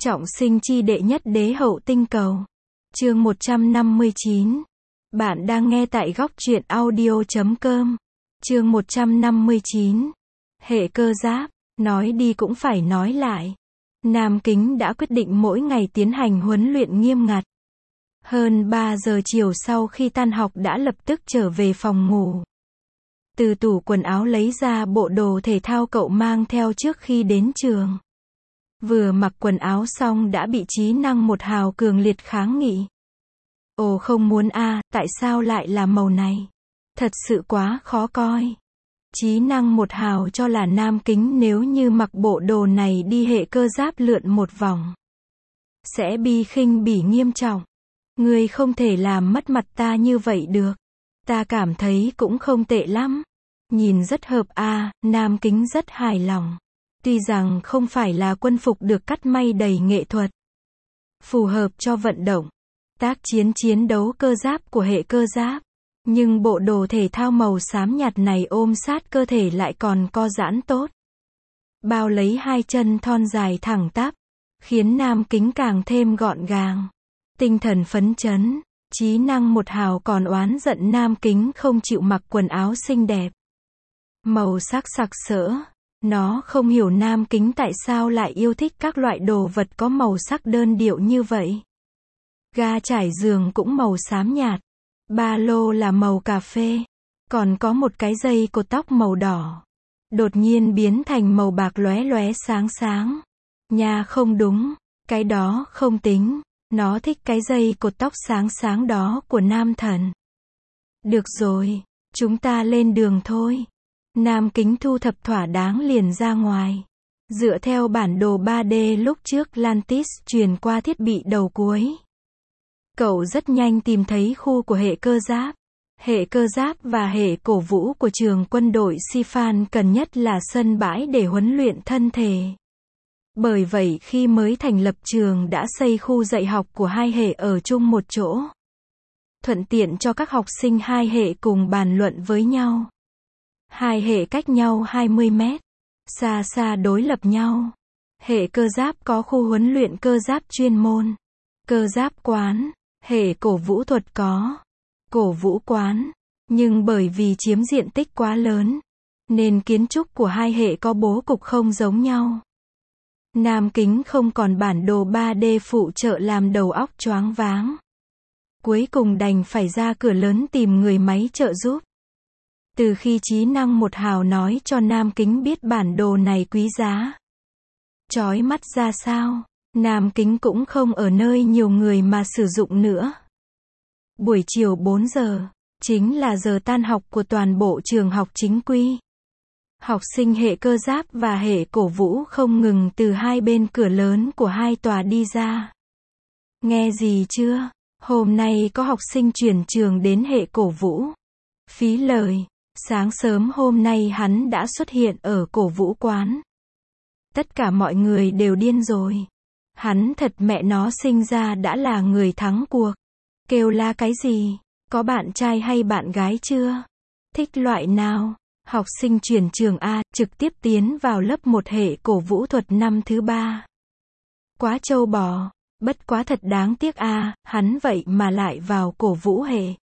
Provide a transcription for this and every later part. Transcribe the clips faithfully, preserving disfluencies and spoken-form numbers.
Trọng sinh chi đệ nhất đế hậu tinh cầu. Chương một trăm năm mươi chín. Bạn đang nghe tại góc truyện audio chấm com. Chương một trăm năm mươi chín. Hệ cơ giáp, nói đi cũng phải nói lại. Nam Kính đã quyết định mỗi ngày tiến hành huấn luyện nghiêm ngặt. Hơn ba giờ chiều sau khi tan học đã lập tức trở về phòng ngủ. Từ tủ quần áo lấy ra bộ đồ thể thao cậu mang theo trước khi đến trường. Vừa mặc quần áo xong đã bị Trí Năng một hào cường liệt kháng nghị. Ồ không muốn a, à, tại sao lại là màu này? Thật sự quá khó coi. Trí Năng một hào cho là Nam Kính nếu như mặc bộ đồ này đi hệ cơ giáp lượn một vòng sẽ bị khinh bỉ nghiêm trọng. Ngươi không thể làm mất mặt ta như vậy được. Ta cảm thấy cũng không tệ lắm. Nhìn rất hợp a, à, Nam Kính rất hài lòng. Tuy rằng không phải là quân phục được cắt may đầy nghệ thuật, phù hợp cho vận động, tác chiến chiến đấu cơ giáp của hệ cơ giáp, nhưng bộ đồ thể thao màu xám nhạt này ôm sát cơ thể lại còn co giãn tốt. Bao lấy hai chân thon dài thẳng tắp, khiến Nam Kính càng thêm gọn gàng. Tinh thần phấn chấn, Trí Năng một hào còn oán giận Nam Kính không chịu mặc quần áo xinh đẹp, màu sắc sặc sỡ. Nó không hiểu Nam Kính tại sao lại yêu thích các loại đồ vật có màu sắc đơn điệu như vậy. Ga trải giường cũng màu xám nhạt, ba lô là màu cà phê, còn có một cái dây cột tóc màu đỏ, đột nhiên biến thành màu bạc lóe lóe sáng sáng. Nha không đúng, cái đó không tính, nó thích cái dây cột tóc sáng sáng đó của Nam Thần. Được rồi, chúng ta lên đường thôi. Nam Kính thu thập thỏa đáng liền ra ngoài. Dựa theo bản đồ ba D lúc trước Lantis truyền qua thiết bị đầu cuối, cậu rất nhanh tìm thấy khu của hệ cơ giáp. Hệ cơ giáp và hệ cổ vũ của trường quân đội Sifan cần nhất là sân bãi để huấn luyện thân thể. Bởi vậy khi mới thành lập trường đã xây khu dạy học của hai hệ ở chung một chỗ, thuận tiện cho các học sinh hai hệ cùng bàn luận với nhau. Hai hệ cách nhau hai mươi mét, xa xa đối lập nhau. Hệ cơ giáp có khu huấn luyện cơ giáp chuyên môn, cơ giáp quán. Hệ cổ vũ thuật có cổ vũ quán, nhưng bởi vì chiếm diện tích quá lớn, nên kiến trúc của hai hệ có bố cục không giống nhau. Nam Kính không còn bản đồ ba D phụ trợ làm đầu óc choáng váng. Cuối cùng đành phải ra cửa lớn tìm người máy trợ giúp. Từ khi Trí Năng một hào nói cho Nam Kính biết bản đồ này quý giá, chói mắt ra sao, Nam Kính cũng không ở nơi nhiều người mà sử dụng nữa. Buổi chiều bốn giờ, chính là giờ tan học của toàn bộ trường học chính quy. Học sinh hệ cơ giáp và hệ cổ vũ không ngừng từ hai bên cửa lớn của hai tòa đi ra. Nghe gì chưa? Hôm nay có học sinh chuyển trường đến hệ cổ vũ. Phí lời. Sáng sớm hôm nay hắn đã xuất hiện ở cổ vũ quán. Tất cả mọi người đều điên rồi. Hắn thật mẹ nó sinh ra đã là người thắng cuộc. Kêu la cái gì? Có bạn trai hay bạn gái chưa? Thích loại nào? Học sinh chuyển trường A, trực tiếp tiến vào lớp một hệ cổ vũ thuật năm thứ ba. Quá trâu bò, bất quá thật đáng tiếc a, hắn vậy mà lại vào cổ vũ hệ.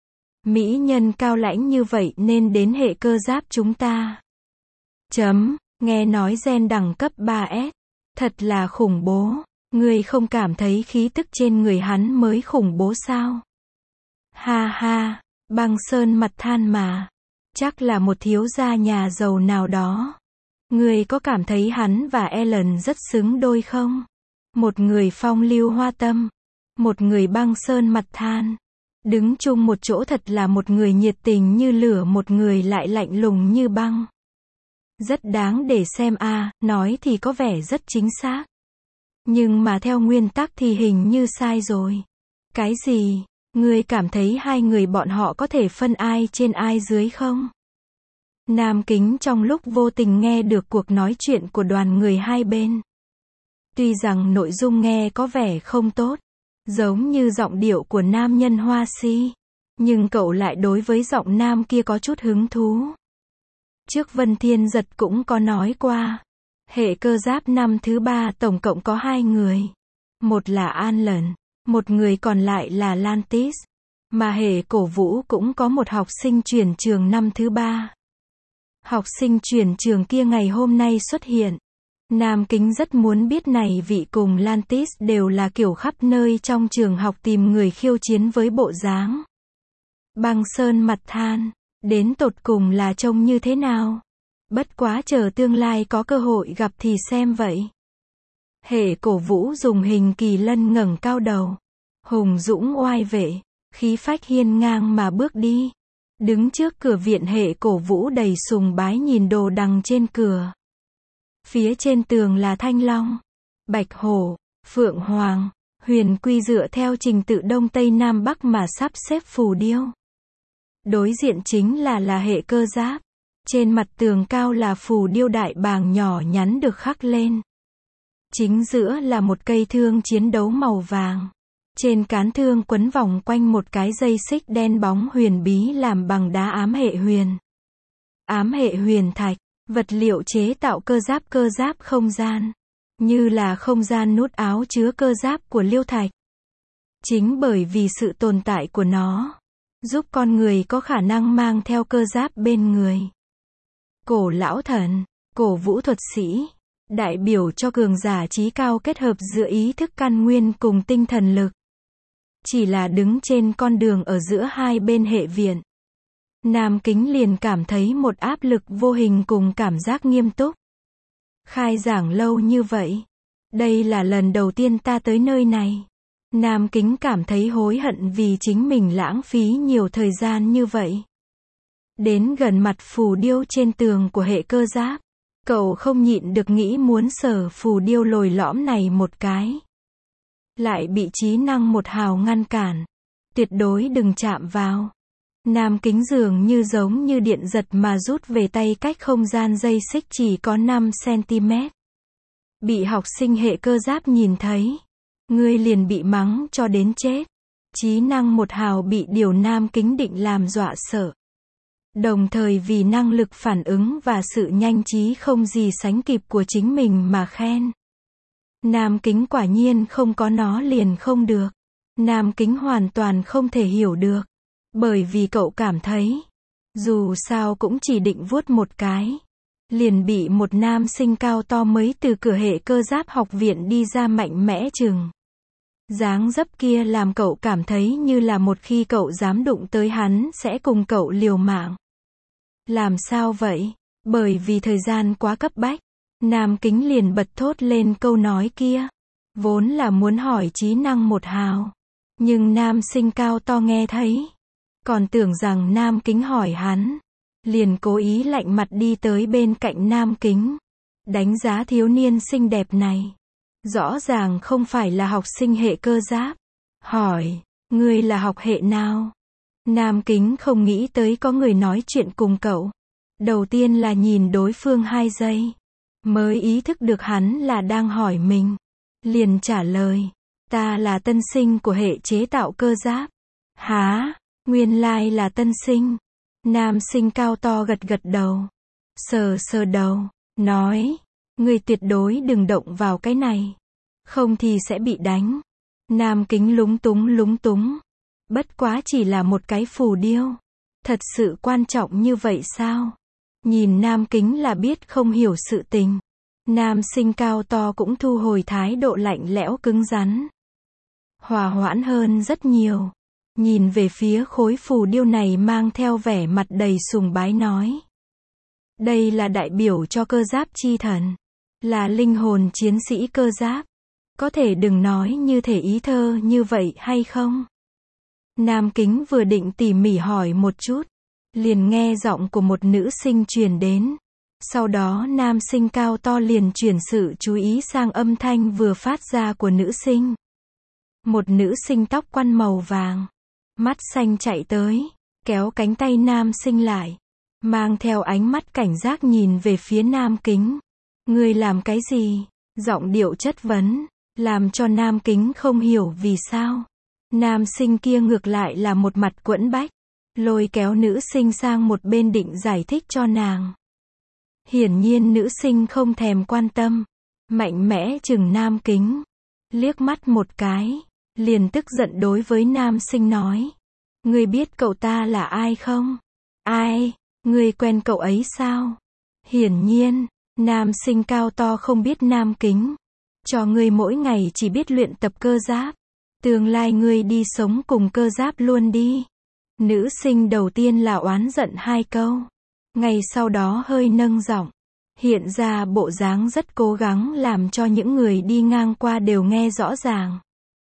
Mỹ nhân cao lãnh như vậy nên đến hệ cơ giáp chúng ta. Chấm, nghe nói gen đẳng cấp ba S. Thật là khủng bố. Ngươi không cảm thấy khí tức trên người hắn mới khủng bố sao? Ha ha, Băng Sơn mặt than mà. Chắc là một thiếu gia nhà giàu nào đó. Ngươi có cảm thấy hắn và Ellen rất xứng đôi không? Một người phong lưu hoa tâm, một người Băng Sơn mặt than. Đứng chung một chỗ thật là một người nhiệt tình như lửa, một người lại lạnh lùng như băng. Rất đáng để xem a, à, nói thì có vẻ rất chính xác. Nhưng mà theo nguyên tắc thì hình như sai rồi. Cái gì? Ngươi cảm thấy hai người bọn họ có thể phân ai trên ai dưới không? Nam Kính trong lúc vô tình nghe được cuộc nói chuyện của đoàn người hai bên. Tuy rằng nội dung nghe có vẻ không tốt, giống như giọng điệu của nam nhân Hoa Si, nhưng cậu lại đối với giọng nam kia có chút hứng thú. Trước Vân Thiên Giật cũng có nói qua, Hệ cơ giáp năm thứ ba tổng cộng có hai người. Một là Alan, một người còn lại là Lantis. Mà hệ cổ vũ cũng có một học sinh chuyển trường năm thứ ba. Học sinh chuyển trường kia ngày hôm nay xuất hiện. Nam Kính rất muốn biết này vị cùng Lantis đều là kiểu khắp nơi trong trường học tìm người khiêu chiến với bộ dáng. Băng Sơn mặt than, đến tột cùng là trông như thế nào? Bất quá chờ tương lai có cơ hội gặp thì xem vậy. Hệ cổ vũ dùng hình kỳ lân ngẩng cao đầu. Hùng dũng oai vệ, khí phách hiên ngang mà bước đi. Đứng trước cửa viện hệ cổ vũ đầy sùng bái nhìn đồ đằng trên cửa. Phía trên tường là thanh long, bạch hổ, phượng hoàng, huyền quy dựa theo trình tự đông tây nam bắc mà sắp xếp phù điêu. Đối diện chính là là hệ cơ giáp. Trên mặt tường cao là phù điêu đại bàng nhỏ nhắn được khắc lên. Chính giữa là một cây thương chiến đấu màu vàng. Trên cán thương quấn vòng quanh một cái dây xích đen bóng huyền bí làm bằng đá ám hệ huyền. Ám hệ huyền thạch, vật liệu chế tạo cơ giáp cơ giáp không gian. Như là không gian nút áo chứa cơ giáp của liêu thạch. Chính bởi vì sự tồn tại của nó, giúp con người có khả năng mang theo cơ giáp bên người. Cổ lão thần, cổ vũ thuật sĩ, đại biểu cho cường giả trí cao kết hợp giữa ý thức căn nguyên cùng tinh thần lực. Chỉ là đứng trên con đường ở giữa hai bên hệ viện. Nam Kính liền cảm thấy một áp lực vô hình cùng cảm giác nghiêm túc. Khai giảng lâu như vậy. Đây là lần đầu tiên ta tới nơi này. Nam Kính cảm thấy hối hận vì chính mình lãng phí nhiều thời gian như vậy. Đến gần mặt phù điêu trên tường của hệ cơ giáp, cậu không nhịn được nghĩ muốn sờ phù điêu lồi lõm này một cái. Lại bị trí năng một hào ngăn cản. Tuyệt đối đừng chạm vào. Nam Kính dường như giống như điện giật mà rút về tay cách không gian dây xích chỉ có năm xăng-ti-mét. Bị học sinh hệ cơ giáp nhìn thấy. Ngươi liền bị mắng cho đến chết. Trí năng một hào bị điều Nam Kính định làm dọa sợ. Đồng thời vì năng lực phản ứng và sự nhanh trí không gì sánh kịp của chính mình mà khen. Nam Kính quả nhiên không có nó liền không được. Nam Kính hoàn toàn không thể hiểu được. Bởi vì cậu cảm thấy, dù sao cũng chỉ định vuốt một cái. Liền bị một nam sinh cao to mới từ cửa hệ cơ giáp học viện đi ra mạnh mẽ chừng. Dáng dấp kia làm cậu cảm thấy như là một khi cậu dám đụng tới hắn sẽ cùng cậu liều mạng. Làm sao vậy? Bởi vì thời gian quá cấp bách. Nam Kính liền bật thốt lên câu nói kia. Vốn là muốn hỏi trí năng một hào. Nhưng nam sinh cao to nghe thấy. Còn tưởng rằng Nam Kính hỏi hắn. Liền cố ý lạnh mặt đi tới bên cạnh Nam Kính. Đánh giá thiếu niên xinh đẹp này. Rõ ràng không phải là học sinh hệ cơ giáp. Hỏi, ngươi là học hệ nào? Nam Kính không nghĩ tới có người nói chuyện cùng cậu. Đầu tiên là nhìn đối phương hai giây. Mới ý thức được hắn là đang hỏi mình. Liền trả lời, ta là tân sinh của hệ chế tạo cơ giáp. Hả? Nguyên lai là tân sinh. Nam sinh cao to gật gật đầu. Sờ sờ đầu, nói, ngươi tuyệt đối đừng động vào cái này. Không thì sẽ bị đánh. Nam Kính lúng túng lúng túng. Bất quá chỉ là một cái phù điêu. Thật sự quan trọng như vậy sao? Nhìn Nam Kính là biết không hiểu sự tình. Nam sinh cao to cũng thu hồi thái độ lạnh lẽo cứng rắn. Hòa hoãn hơn rất nhiều. Nhìn về phía khối phù điêu này mang theo vẻ mặt đầy sùng bái nói. Đây là đại biểu cho cơ giáp chi thần. Là linh hồn chiến sĩ cơ giáp. Có thể đừng nói như thể ý thơ như vậy hay không? Nam Kính vừa định tỉ mỉ hỏi một chút. Liền nghe giọng của một nữ sinh truyền đến. Sau đó nam sinh cao to liền chuyển sự chú ý sang âm thanh vừa phát ra của nữ sinh. Một nữ sinh tóc quăn màu vàng. Mắt xanh chạy tới. Kéo cánh tay nam sinh lại. Mang theo ánh mắt cảnh giác nhìn về phía Nam Kính. Ngươi làm cái gì? Giọng điệu chất vấn. Làm cho Nam Kính không hiểu vì sao. Nam sinh kia ngược lại là một mặt quẫn bách. Lôi kéo nữ sinh sang một bên định giải thích cho nàng. Hiển nhiên nữ sinh không thèm quan tâm. Mạnh mẽ chừng Nam Kính. Liếc mắt một cái. Liền tức giận đối với nam sinh nói. Ngươi biết cậu ta là ai không? Ai? Ngươi quen cậu ấy sao? Hiển nhiên, nam sinh cao to không biết Nam Kính. Cho ngươi mỗi ngày chỉ biết luyện tập cơ giáp. Tương lai ngươi đi sống cùng cơ giáp luôn đi. Nữ sinh đầu tiên là oán giận hai câu. Ngày sau đó hơi nâng giọng. Hiện ra bộ dáng rất cố gắng làm cho những người đi ngang qua đều nghe rõ ràng.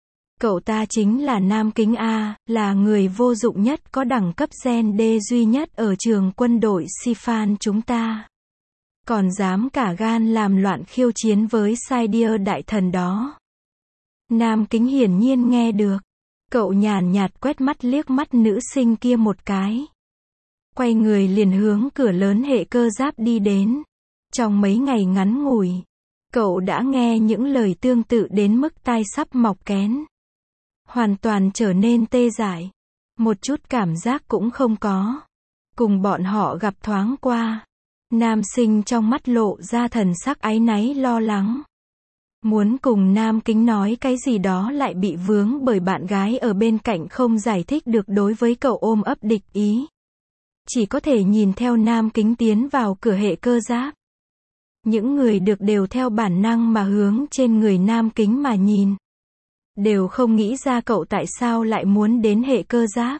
Cậu ta chính là Nam Kính A, là người vô dụng nhất có đẳng cấp gen D duy nhất ở trường quân đội Sifan chúng ta. Còn dám cả gan làm loạn khiêu chiến với Saidir đại thần đó. Nam Kính hiển nhiên nghe được. Cậu nhàn nhạt quét mắt liếc mắt nữ sinh kia một cái. Quay người liền hướng cửa lớn hệ cơ giáp đi đến. Trong mấy ngày ngắn ngủi, cậu đã nghe những lời tương tự đến mức tai sắp mọc kén. Hoàn toàn trở nên tê dại. Một chút cảm giác cũng không có. Cùng bọn họ gặp thoáng qua. Nam sinh trong mắt lộ ra thần sắc áy náy lo lắng. Muốn cùng Nam Kính nói cái gì đó lại bị vướng bởi bạn gái ở bên cạnh không giải thích được đối với cậu ôm ấp địch ý. Chỉ có thể nhìn theo Nam Kính tiến vào cửa hệ cơ giáp. Những người được đều theo bản năng mà hướng trên người Nam Kính mà nhìn. Đều không nghĩ ra cậu tại sao lại muốn đến hệ cơ giáp.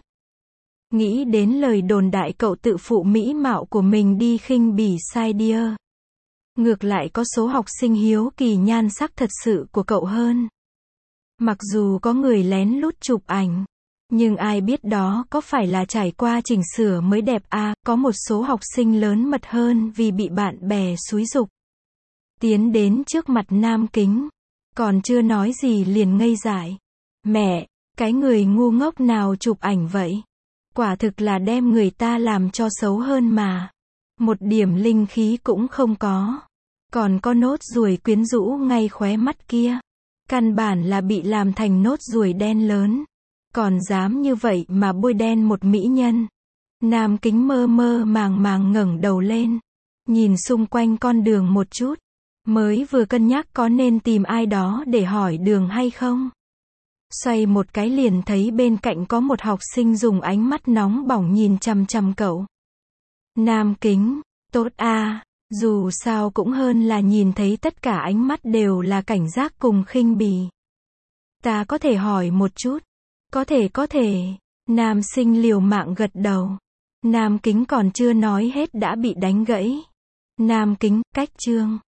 Nghĩ đến lời đồn đại cậu tự phụ mỹ mạo của mình đi khinh bỉ Saidir. Ngược lại có số học sinh hiếu kỳ nhan sắc thật sự của cậu hơn. Mặc dù có người lén lút chụp ảnh, nhưng ai biết đó có phải là trải qua chỉnh sửa mới đẹp à, có một số học sinh lớn mật hơn vì bị bạn bè xúi giục. Tiến đến trước mặt Nam Kính, còn chưa nói gì liền ngây dại. Mẹ, cái người ngu ngốc nào chụp ảnh vậy? Quả thực là đem người ta làm cho xấu hơn mà. Một điểm linh khí cũng không có. Còn có nốt ruồi quyến rũ ngay khóe mắt kia. Căn bản là bị làm thành nốt ruồi đen lớn. Còn dám như vậy mà bôi đen một mỹ nhân. Nam Kính mơ mơ màng màng ngẩng đầu lên. Nhìn xung quanh con đường một chút. Mới vừa cân nhắc có nên tìm ai đó để hỏi đường hay không. Xoay một cái liền thấy bên cạnh có một học sinh dùng ánh mắt nóng bỏng nhìn chằm chằm cậu. Nam Kính, tốt a, dù sao cũng hơn là nhìn thấy tất cả ánh mắt đều là cảnh giác cùng khinh bỉ. Ta có thể hỏi một chút? Có thể có thể. Nam sinh liều mạng gật đầu. Nam Kính còn chưa nói hết đã bị đánh gãy. Nam Kính, cách chương.